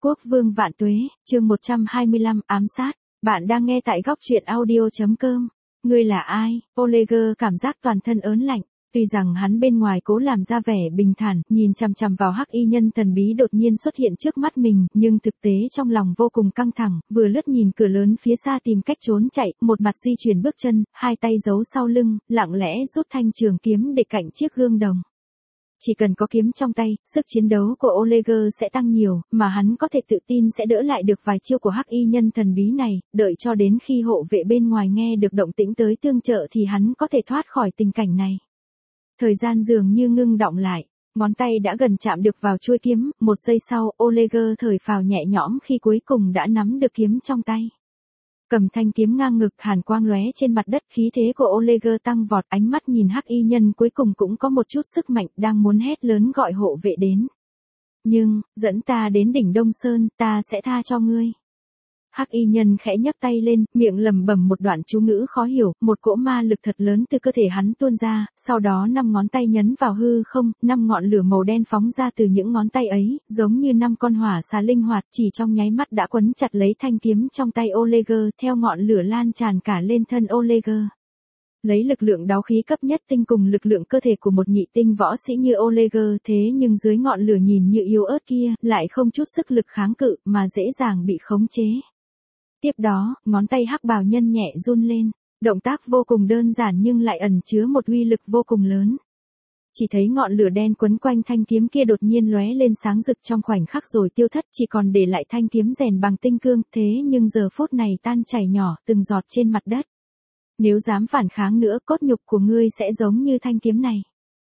Quốc vương vạn tuế, chương 125, ám sát. Bạn đang nghe tại góc truyện audio.com. Ngươi là ai? Oleger cảm giác toàn thân ớn lạnh. Tuy rằng hắn bên ngoài cố làm ra vẻ bình thản, nhìn chằm chằm vào hắc y nhân thần bí đột nhiên xuất hiện trước mắt mình, nhưng thực tế trong lòng vô cùng căng thẳng, vừa lướt nhìn cửa lớn phía xa tìm cách trốn chạy, một mặt di chuyển bước chân, hai tay giấu sau lưng, lặng lẽ rút thanh trường kiếm để cạnh chiếc gương đồng. Chỉ cần có kiếm trong tay, sức chiến đấu của Oleger sẽ tăng nhiều, mà hắn có thể tự tin sẽ đỡ lại được vài chiêu của hắc y nhân thần bí này, đợi cho đến khi hộ vệ bên ngoài nghe được động tĩnh tới tương trợ thì hắn có thể thoát khỏi tình cảnh này. Thời gian dường như ngưng đọng lại, ngón tay đã gần chạm được vào chuôi kiếm, một giây sau, Oleger thở phào nhẹ nhõm khi cuối cùng đã nắm được kiếm trong tay. Cầm thanh kiếm ngang ngực, hàn quang lóe trên mặt đất, khí thế của Oleger tăng vọt, ánh mắt nhìn hắc y nhân cuối cùng cũng có một chút sức mạnh, đang muốn hét lớn gọi hộ vệ đến. Nhưng, dẫn ta đến đỉnh Đông Sơn, ta sẽ tha cho ngươi. Hắc y nhân khẽ nhấc tay lên, miệng lẩm bẩm một đoạn chú ngữ khó hiểu, một cỗ ma lực thật lớn từ cơ thể hắn tuôn ra, sau đó 5 ngón tay nhấn vào hư không, 5 ngọn lửa màu đen phóng ra từ những ngón tay ấy, giống như 5 con hỏa xà linh hoạt, chỉ trong nháy mắt đã quấn chặt lấy thanh kiếm trong tay Oleger, theo ngọn lửa lan tràn cả lên thân Oleger. Lấy lực lượng đáo khí cấp nhất tinh cùng lực lượng cơ thể của một nhị tinh võ sĩ như Oleger, thế nhưng dưới ngọn lửa nhìn như yếu ớt kia, lại không chút sức lực kháng cự, mà dễ dàng bị khống chế. Tiếp đó, ngón tay hắc bào nhân nhẹ run lên, động tác vô cùng đơn giản nhưng lại ẩn chứa một uy lực vô cùng lớn. Chỉ thấy ngọn lửa đen quấn quanh thanh kiếm kia đột nhiên lóe lên sáng rực trong khoảnh khắc rồi tiêu thất, chỉ còn để lại thanh kiếm rèn bằng tinh cương, thế nhưng giờ phút này tan chảy nhỏ, từng giọt trên mặt đất. Nếu dám phản kháng nữa, cốt nhục của ngươi sẽ giống như thanh kiếm này.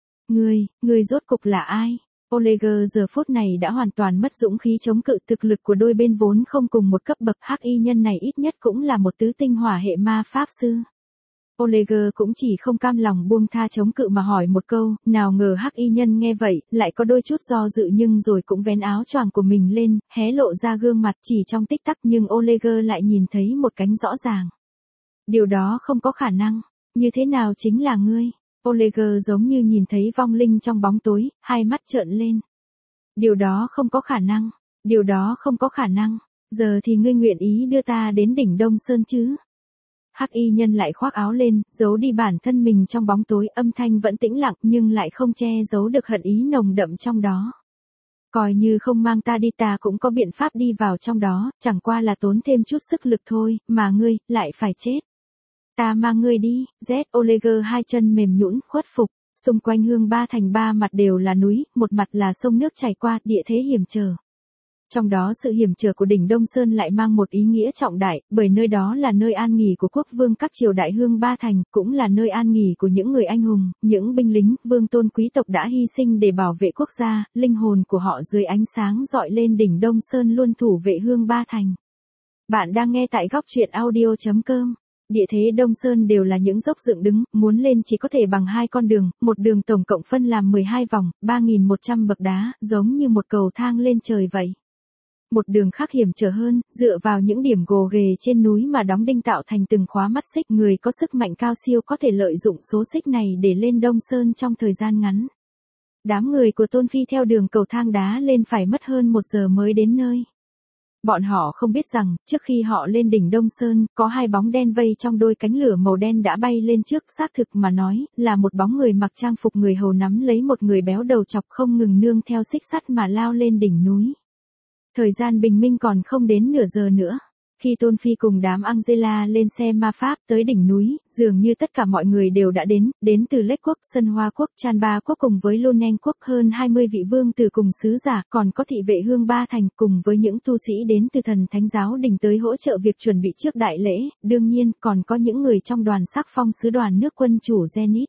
Ngươi rốt cục là ai? Oleger giờ phút này đã hoàn toàn mất dũng khí chống cự, thực lực của đôi bên vốn không cùng một cấp bậc, hắc y nhân này ít nhất cũng là một tứ tinh hỏa hệ ma pháp sư. Oleger cũng chỉ không cam lòng buông tha chống cự mà hỏi một câu, nào ngờ hắc y nhân nghe vậy, lại có đôi chút do dự nhưng rồi cũng vén áo choàng của mình lên, hé lộ ra gương mặt chỉ trong tích tắc nhưng Oleger lại nhìn thấy một cánh rõ ràng. Điều đó không có khả năng, như thế nào chính là ngươi? Oleger giống như nhìn thấy vong linh trong bóng tối, hai mắt trợn lên. Điều đó không có khả năng, giờ thì ngươi nguyện ý đưa ta đến đỉnh Đông Sơn chứ? Hắc y nhân lại khoác áo lên, giấu đi bản thân mình trong bóng tối, âm thanh vẫn tĩnh lặng nhưng lại không che giấu được hận ý nồng đậm trong đó. Coi như không mang ta đi ta cũng có biện pháp đi vào trong đó, chẳng qua là tốn thêm chút sức lực thôi, mà ngươi, lại phải chết. Ta mang ngươi đi, Oleger hai chân mềm nhũn, khuất phục, xung quanh Hương Ba Thành ba mặt đều là núi, một mặt là sông nước chảy qua, địa thế hiểm trở. Trong đó sự hiểm trở của đỉnh Đông Sơn lại mang một ý nghĩa trọng đại, bởi nơi đó là nơi an nghỉ của quốc vương các triều đại Hương Ba Thành, cũng là nơi an nghỉ của những người anh hùng, những binh lính, vương tôn quý tộc đã hy sinh để bảo vệ quốc gia, linh hồn của họ dưới ánh sáng rọi lên đỉnh Đông Sơn luôn thủ vệ Hương Ba Thành. Bạn đang nghe tại góc truyện audio.com. Địa thế Đông Sơn đều là những dốc dựng đứng, muốn lên chỉ có thể bằng hai con đường, một đường tổng cộng phân làm 12 vòng, 3.100 bậc đá, giống như một cầu thang lên trời vậy. Một đường khác hiểm trở hơn, dựa vào những điểm gồ ghề trên núi mà đóng đinh tạo thành từng khóa mắt xích, người có sức mạnh cao siêu có thể lợi dụng số xích này để lên Đông Sơn trong thời gian ngắn. Đám người của Tôn Phi theo đường cầu thang đá lên phải mất hơn 1 giờ mới đến nơi. Bọn họ không biết rằng, trước khi họ lên đỉnh Đông Sơn, có hai bóng đen vây trong đôi cánh lửa màu đen đã bay lên trước, xác thực mà nói, là một bóng người mặc trang phục người hầu nắm lấy một người béo đầu chọc không ngừng nương theo xích sắt mà lao lên đỉnh núi. Thời gian bình minh còn không đến nửa giờ nữa. Khi Tôn Phi cùng đám Angela lên xe ma pháp tới đỉnh núi, dường như tất cả mọi người đều đã đến từ Lách quốc, Sân Hoa quốc, Chan Ba quốc cùng với Lunen quốc, hơn 20 vị vương từ cùng sứ giả, còn có thị vệ Hương Ba Thành cùng với những tu sĩ đến từ Thần Thánh giáo đình tới hỗ trợ việc chuẩn bị trước đại lễ, đương nhiên còn có những người trong đoàn sắc phong sứ đoàn nước quân chủ Zenith.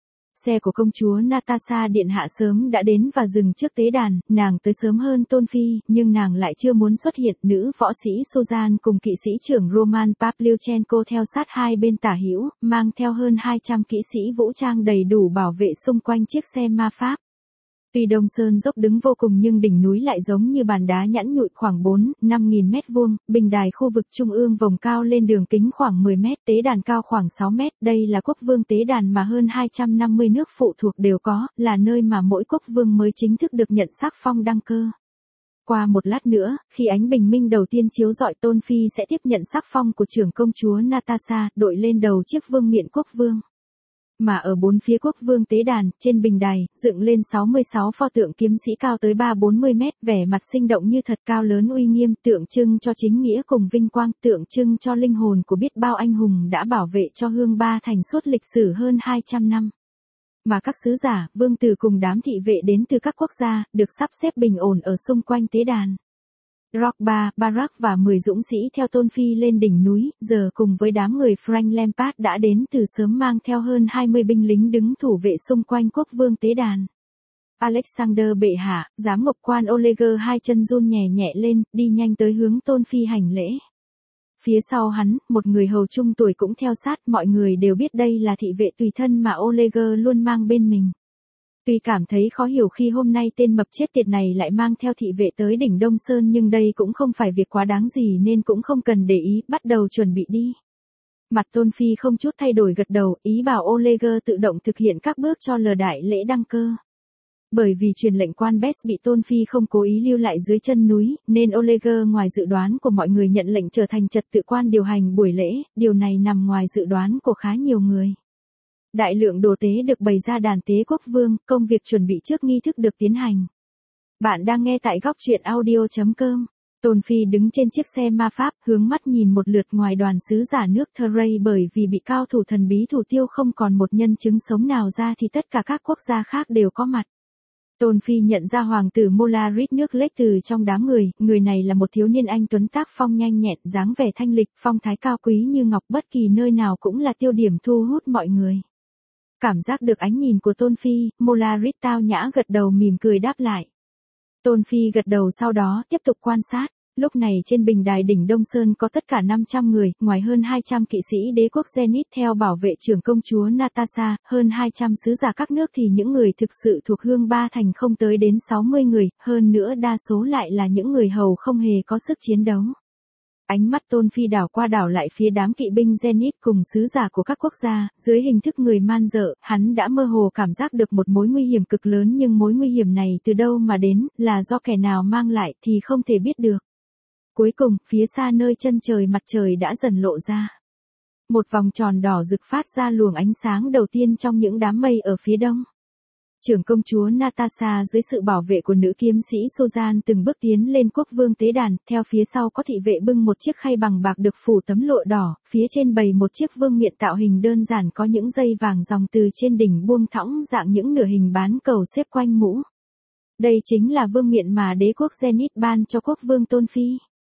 Xe của công chúa Natasha điện hạ sớm đã đến và dừng trước tế đàn, nàng tới sớm hơn Tôn Phi, nhưng nàng lại chưa muốn xuất hiện. Nữ võ sĩ Suzanne cùng kỵ sĩ trưởng Roman Pavlyuchenko theo sát hai bên tả hữu, mang theo hơn 200 kỵ sĩ vũ trang đầy đủ bảo vệ xung quanh chiếc xe ma pháp. Tuy Đông Sơn dốc đứng vô cùng nhưng đỉnh núi lại giống như bàn đá nhẵn nhụi khoảng 4-5.000 mét vuông, bình đài khu vực trung ương vòng cao lên đường kính khoảng 10 mét, tế đàn cao khoảng 6 mét, đây là quốc vương tế đàn mà hơn 250 nước phụ thuộc đều có, là nơi mà mỗi quốc vương mới chính thức được nhận sắc phong đăng cơ. Qua một lát nữa, khi ánh bình minh đầu tiên chiếu rọi, Tôn Phi sẽ tiếp nhận sắc phong của trưởng công chúa Natasha, đội lên đầu chiếc vương miện quốc vương. Mà ở bốn phía quốc vương tế đàn, trên bình đài, dựng lên 66 pho tượng kiếm sĩ cao tới 3-40 mét, vẻ mặt sinh động như thật, cao lớn uy nghiêm, tượng trưng cho chính nghĩa cùng vinh quang, tượng trưng cho linh hồn của biết bao anh hùng đã bảo vệ cho Hương Ba Thành suốt lịch sử hơn 200 năm. Mà các sứ giả, vương tử cùng đám thị vệ đến từ các quốc gia, được sắp xếp bình ổn ở xung quanh tế đàn. Drogba, Barak và 10 dũng sĩ theo Tôn Phi lên đỉnh núi, giờ cùng với đám người Frank Lampard đã đến từ sớm, mang theo hơn 20 binh lính đứng thủ vệ xung quanh quốc vương tế đàn. Alexander bệ hạ, giám mục quan Oleg hai chân run nhẹ nhẹ lên, đi nhanh tới hướng Tôn Phi hành lễ. Phía sau hắn, một người hầu trung tuổi cũng theo sát, mọi người đều biết đây là thị vệ tùy thân mà Oleg luôn mang bên mình. Tuy cảm thấy khó hiểu khi hôm nay tên mập chết tiệt này lại mang theo thị vệ tới đỉnh Đông Sơn, nhưng đây cũng không phải việc quá đáng gì nên cũng không cần để ý, bắt đầu chuẩn bị đi. Mặt Tôn Phi không chút thay đổi gật đầu, ý bảo Oleg tự động thực hiện các bước cho lờ đại lễ đăng cơ. Bởi vì truyền lệnh quan Bess bị Tôn Phi không cố ý lưu lại dưới chân núi, nên Oleg ngoài dự đoán của mọi người nhận lệnh trở thành trật tự quan điều hành buổi lễ, điều này nằm ngoài dự đoán của khá nhiều người. Đại lượng đồ tế được bày ra đàn tế quốc vương, công việc chuẩn bị trước nghi thức được tiến hành. Bạn đang nghe tại góc truyện audio.com. Tôn Phi đứng trên chiếc xe ma pháp, hướng mắt nhìn một lượt ngoài đoàn sứ giả nước Thray, bởi vì bị cao thủ thần bí thủ tiêu không còn một nhân chứng sống nào ra thì tất cả các quốc gia khác đều có mặt. Tôn Phi nhận ra hoàng tử Molarit nước lếch từ trong đám người này là một thiếu niên anh tuấn, tác phong nhanh nhẹn, dáng vẻ thanh lịch, phong thái cao quý như ngọc, bất kỳ nơi nào cũng là tiêu điểm thu hút mọi người. Cảm giác được ánh nhìn của Tôn Phi, Molarit tao nhã gật đầu mỉm cười đáp lại. Tôn Phi gật đầu sau đó tiếp tục quan sát. Lúc này trên bình đài đỉnh Đông Sơn có tất cả 500 người, ngoài hơn 200 kỵ sĩ đế quốc Zenith theo bảo vệ trưởng công chúa Natasha, hơn 200 sứ giả các nước thì những người thực sự thuộc Hương Ba Thành không tới đến 60 người, hơn nữa đa số lại là những người hầu không hề có sức chiến đấu. Ánh mắt Tôn Phi đảo qua đảo lại phía đám kỵ binh Zenith cùng sứ giả của các quốc gia, dưới hình thức người man dợ, hắn đã mơ hồ cảm giác được một mối nguy hiểm cực lớn, nhưng mối nguy hiểm này từ đâu mà đến, là do kẻ nào mang lại thì không thể biết được. Cuối cùng, phía xa nơi chân trời mặt trời đã dần lộ ra. Một vòng tròn đỏ rực phát ra luồng ánh sáng đầu tiên trong những đám mây ở phía đông. Trưởng công chúa Natasha dưới sự bảo vệ của nữ kiếm sĩ Suzanne từng bước tiến lên quốc vương tế đàn, theo phía sau có thị vệ bưng một chiếc khay bằng bạc được phủ tấm lụa đỏ, phía trên bày một chiếc vương miện tạo hình đơn giản có những dây vàng dòng từ trên đỉnh buông thõng dạng những nửa hình bán cầu xếp quanh mũ. Đây chính là vương miện mà đế quốc Zenith ban cho quốc vương Tôn Phi.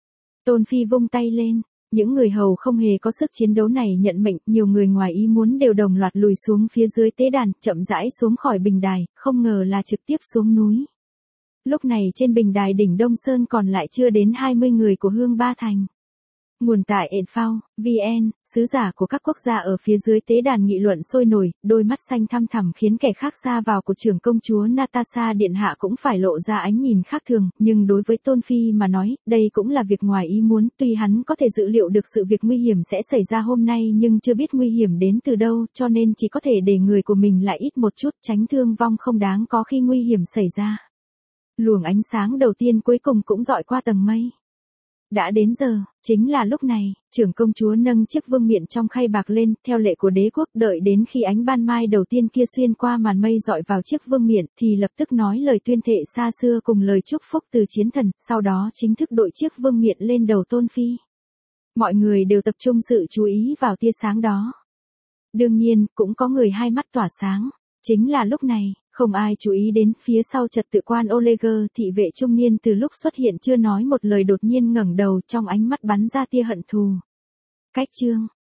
Tôn Phi vung tay lên, những người hầu không hề có sức chiến đấu này nhận mệnh, nhiều người ngoài ý muốn đều đồng loạt lùi xuống phía dưới tế đàn, chậm rãi xuống khỏi bình đài, không ngờ là trực tiếp xuống núi. Lúc này trên bình đài đỉnh Đông Sơn còn lại chưa đến 20 người của Hương Ba Thành. Nguồn tại Enfao, VN, sứ giả của các quốc gia ở phía dưới tế đàn nghị luận sôi nổi, đôi mắt xanh thăm thẳm khiến kẻ khác xa vào của trưởng công chúa Natasha điện hạ cũng phải lộ ra ánh nhìn khác thường, nhưng đối với Tôn Phi mà nói, đây cũng là việc ngoài ý muốn, tuy hắn có thể dự liệu được sự việc nguy hiểm sẽ xảy ra hôm nay nhưng chưa biết nguy hiểm đến từ đâu, cho nên chỉ có thể để người của mình lại ít một chút, tránh thương vong không đáng có khi nguy hiểm xảy ra. Luồng ánh sáng đầu tiên cuối cùng cũng dọi qua tầng mây. Đã đến giờ, chính là lúc này, trưởng công chúa nâng chiếc vương miện trong khay bạc lên, theo lệ của đế quốc, đợi đến khi ánh ban mai đầu tiên kia xuyên qua màn mây dọi vào chiếc vương miện, thì lập tức nói lời tuyên thệ xa xưa cùng lời chúc phúc từ chiến thần, sau đó chính thức đội chiếc vương miện lên đầu Tôn Phi. Mọi người đều tập trung sự chú ý vào tia sáng đó. Đương nhiên, cũng có người hai mắt tỏa sáng. Chính là lúc này, không ai chú ý đến, phía sau trật tự quan Oleg, thị vệ trung niên từ lúc xuất hiện chưa nói một lời đột nhiên ngẩng đầu, trong ánh mắt bắn ra tia hận thù. Cách chương